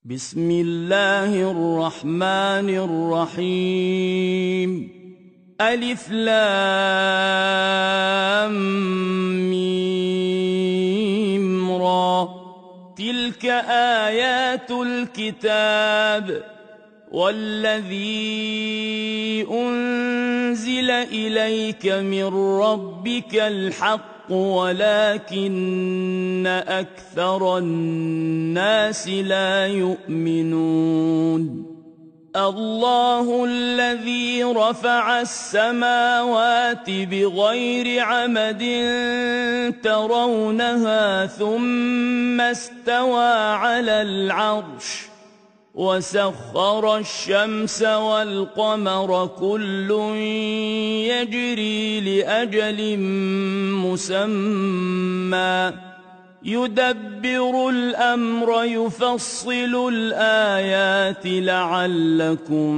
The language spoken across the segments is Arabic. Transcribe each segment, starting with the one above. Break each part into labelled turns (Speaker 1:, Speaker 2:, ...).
Speaker 1: بسم الله الرحمن الرحيم. ألف لام ميم را. تلك آيات الكتاب والذي أنزل إليك من ربك الحق ولكن أكثر الناس لا يؤمنون. الله الذي رفع السماوات بغير عمد ترونها ثم استوى على العرش وسخر الشمس والقمر كل يجري لأجل مسمى يدبر الأمر يفصل الآيات لعلكم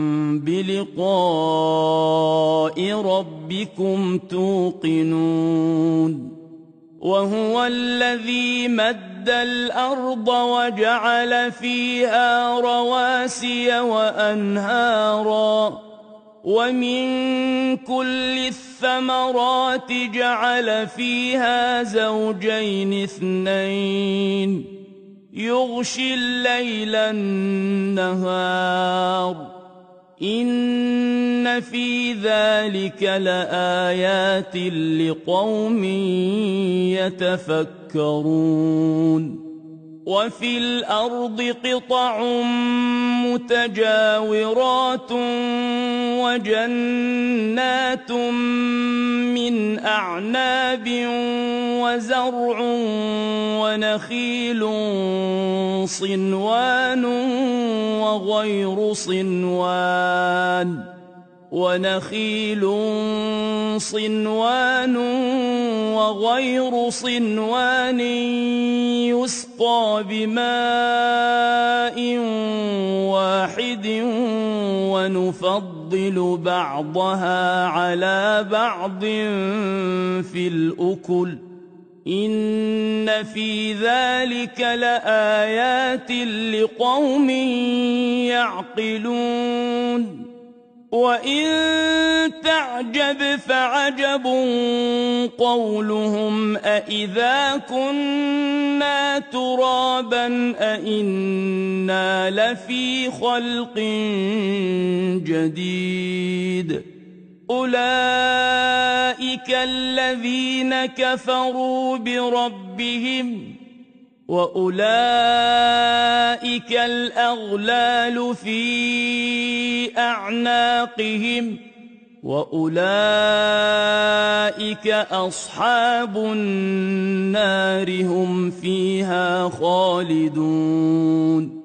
Speaker 1: بلقاء ربكم توقنون. وهو الذي مد الأرض وجعل فيها رواسي وأنهارا ومن كل الثمرات جعل فيها زوجين اثنين يغشي الليل النهار إن في ذلك لآيات لقوم يتفكرون. وفي الأرض قطع متجاورات وجنات من أعناب وزرع ونخيل صنوان وغير صنوان يسقى بماء واحد ونفضل بعضها على بعض في الأكل إن في ذلك لآيات لقوم يعقلون. وإن تعجب فعجب قولهم أإذا كنا ترابا أإنا لفي خلق جديد. أولئك الذين كفروا بربهم وأولئك الأغلال في أعناقهم وأولئك أصحاب النار هم فيها خالدون.